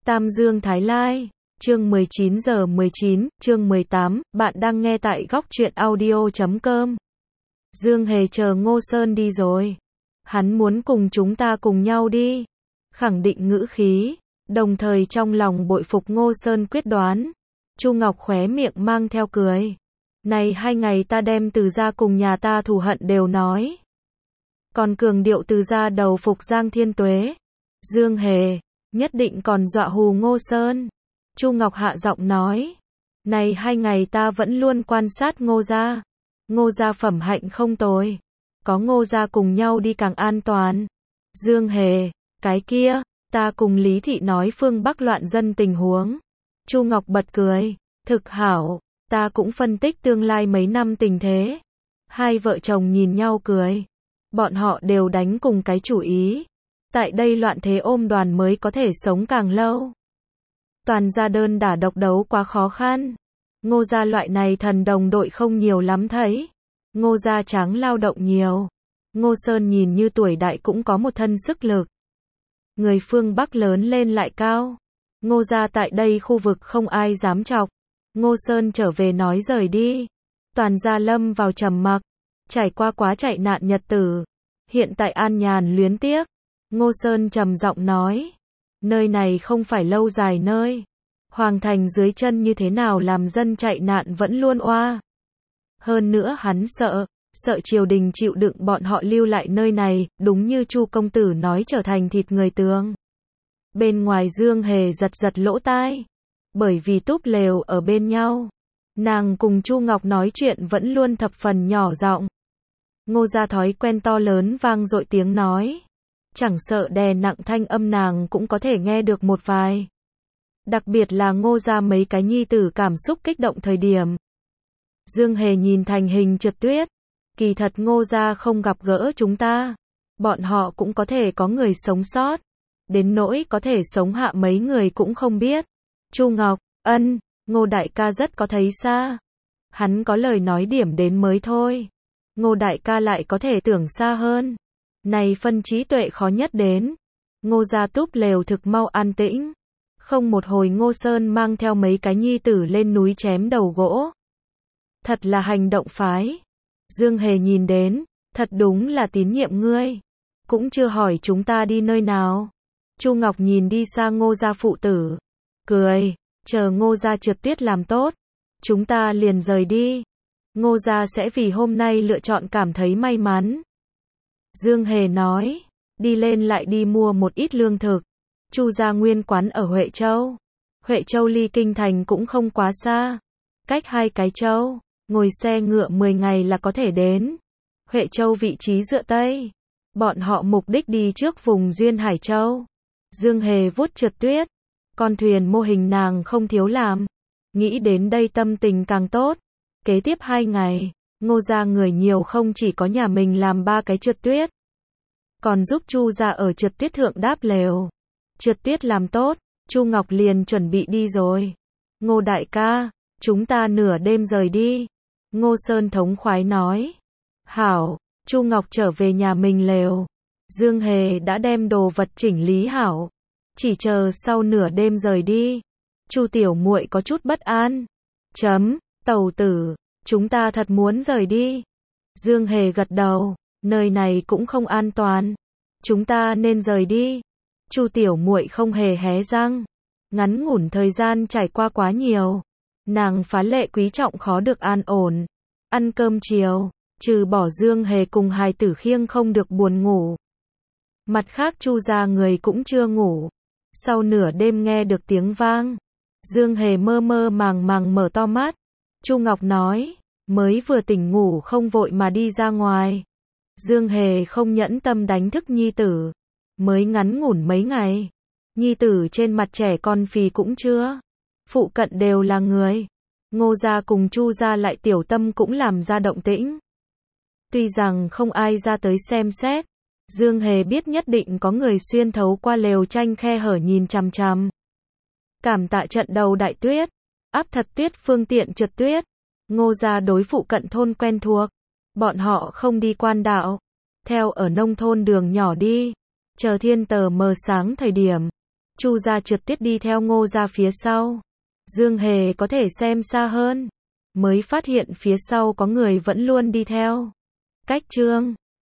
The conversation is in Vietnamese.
Tam Dương Thái Lai, chương 19:19, chương 18, bạn đang nghe tại góc truyện audio.com. Dương Hề chờ Ngô Sơn đi rồi. Hắn muốn cùng chúng ta cùng nhau đi. Khẳng định ngữ khí, đồng thời trong lòng bội phục Ngô Sơn quyết đoán. Chu Ngọc khóe miệng mang theo cười. Này 2 ngày ta đem Từ gia cùng nhà ta thù hận đều nói. Còn cường điệu Từ gia đầu phục Giang Thiên Tuế. Dương Hề nhất định còn dọa hù Ngô Sơn. Chu Ngọc hạ giọng nói. Này 2 ngày ta vẫn luôn quan sát Ngô gia. Ngô gia phẩm hạnh không tồi. Có Ngô gia cùng nhau đi càng an toàn. Dương Hề, cái kia, ta cùng Lý Thị nói phương Bắc loạn dân tình huống. Chu Ngọc bật cười. Thực hảo, ta cũng phân tích tương lai mấy năm tình thế. Hai vợ chồng nhìn nhau cười. Bọn họ đều đánh cùng cái chủ ý. Tại đây loạn thế ôm đoàn mới có thể sống càng lâu. Toàn gia đơn đả độc đấu quá khó khăn. Ngô gia loại này thần đồng đội không nhiều lắm thấy. Ngô gia tráng lao động nhiều. Ngô Sơn nhìn như tuổi đại cũng có một thân sức lực. Người phương Bắc lớn lên lại cao. Ngô gia tại đây khu vực không ai dám chọc. Ngô Sơn trở về nói rời đi. Toàn gia lâm vào trầm mặc. Trải qua quá chạy nạn nhật tử. Hiện tại an nhàn luyến tiếc. Ngô Sơn trầm giọng nói. Nơi này không phải lâu dài nơi. Hoàng thành dưới chân như thế nào làm dân chạy nạn vẫn luôn oa. Hơn nữa hắn sợ triều đình chịu đựng bọn họ lưu lại nơi này, đúng như Chu công tử nói trở thành thịt người tường. Bên ngoài Dương Hề giật lỗ tai. Bởi vì túp lều ở bên nhau. Nàng cùng Chu Ngọc nói chuyện vẫn luôn thập phần nhỏ giọng. Ngô gia thói quen to lớn vang dội tiếng nói. Chẳng sợ đè nặng thanh âm nàng cũng có thể nghe được một vài. Đặc biệt là Ngô gia mấy cái nhi tử cảm xúc kích động thời điểm. Dương Hề nhìn thành hình Trượt Tuyết. Kỳ thật Ngô gia không gặp gỡ chúng ta. Bọn họ cũng có thể có người sống sót. Đến nỗi có thể sống hạ mấy người cũng không biết. Chu Ngọc, ân, Ngô đại ca rất có thấy xa. Hắn có lời nói điểm đến mới thôi. Ngô đại ca lại có thể tưởng xa hơn. Này phân trí tuệ khó nhất đến. Ngô gia túp lều thực mau an tĩnh. Không một hồi Ngô Sơn mang theo mấy cái nhi tử lên núi chém đầu gỗ. Thật là hành động phái. Dương Hề nhìn đến, thật đúng là tín nhiệm ngươi. Cũng chưa hỏi chúng ta đi nơi nào. Chu Ngọc nhìn đi xa Ngô gia phụ tử. Cười, chờ Ngô gia Trượt Tuyết làm tốt. Chúng ta liền rời đi. Ngô gia sẽ vì hôm nay lựa chọn cảm thấy may mắn. Dương Hề nói, đi lên lại đi mua một ít lương thực. Chu gia nguyên quán ở Huệ Châu. Huệ Châu ly kinh thành cũng không quá xa. Cách 2 cái châu, ngồi xe ngựa 10 ngày là có thể đến. Huệ Châu vị trí dựa Tây. Bọn họ mục đích đi trước vùng Duyên Hải Châu. Dương Hề vuốt Trượt Tuyết. Con thuyền mô hình nàng không thiếu làm. Nghĩ đến đây tâm tình càng tốt. Kế tiếp 2 ngày, Ngô gia người nhiều không chỉ có nhà mình làm 3 cái Trượt Tuyết. Còn giúp Chu gia ở Trượt Tuyết thượng đáp lều. Trượt Tuyết làm tốt, Chu Ngọc liền chuẩn bị đi rồi. Ngô đại ca, chúng ta nửa đêm rời đi. Ngô Sơn thống khoái nói. Hảo, Chu Ngọc trở về nhà mình lều. Dương Hề đã đem đồ vật chỉnh lý hảo. Chỉ chờ sau nửa đêm rời đi. Chu tiểu muội có chút bất an. Tẩu tử, chúng ta thật muốn rời đi. Dương Hề gật đầu, nơi này cũng không an toàn. Chúng ta nên rời đi. Chu tiểu muội không hề hé răng. Ngắn ngủn thời gian trải qua quá nhiều. Nàng phá lệ quý trọng khó được an ổn. Ăn cơm chiều, trừ bỏ Dương Hề cùng hài tử khiêng không được buồn ngủ. Mặt khác Chu gia người cũng chưa ngủ. Sau nửa đêm nghe được tiếng vang. Dương Hề mơ màng mở to mắt. Chu Ngọc nói, mới vừa tỉnh ngủ không vội mà đi ra ngoài. Dương Hề không nhẫn tâm đánh thức nhi tử. Mới ngắn ngủn mấy ngày. Nhi tử trên mặt trẻ con phì cũng chưa. Phụ cận đều là người. Ngô gia cùng Chu gia lại tiểu tâm cũng làm ra động tĩnh. Tuy rằng không ai ra tới xem xét. Dương Hề biết nhất định có người xuyên thấu qua lều tranh khe hở nhìn chằm chằm. Cảm tạ trận đầu đại tuyết. Áp thật tuyết phương tiện Trượt Tuyết. Ngô gia đối phụ cận thôn quen thuộc. Bọn họ không đi quan đạo. Theo ở nông thôn đường nhỏ đi. Chờ thiên tờ mờ sáng thời điểm. Chu Gia trượt tuyết đi theo Ngô Gia phía sau. Dương Hề có thể xem xa hơn, mới phát hiện phía sau có người vẫn luôn đi theo. Cách chương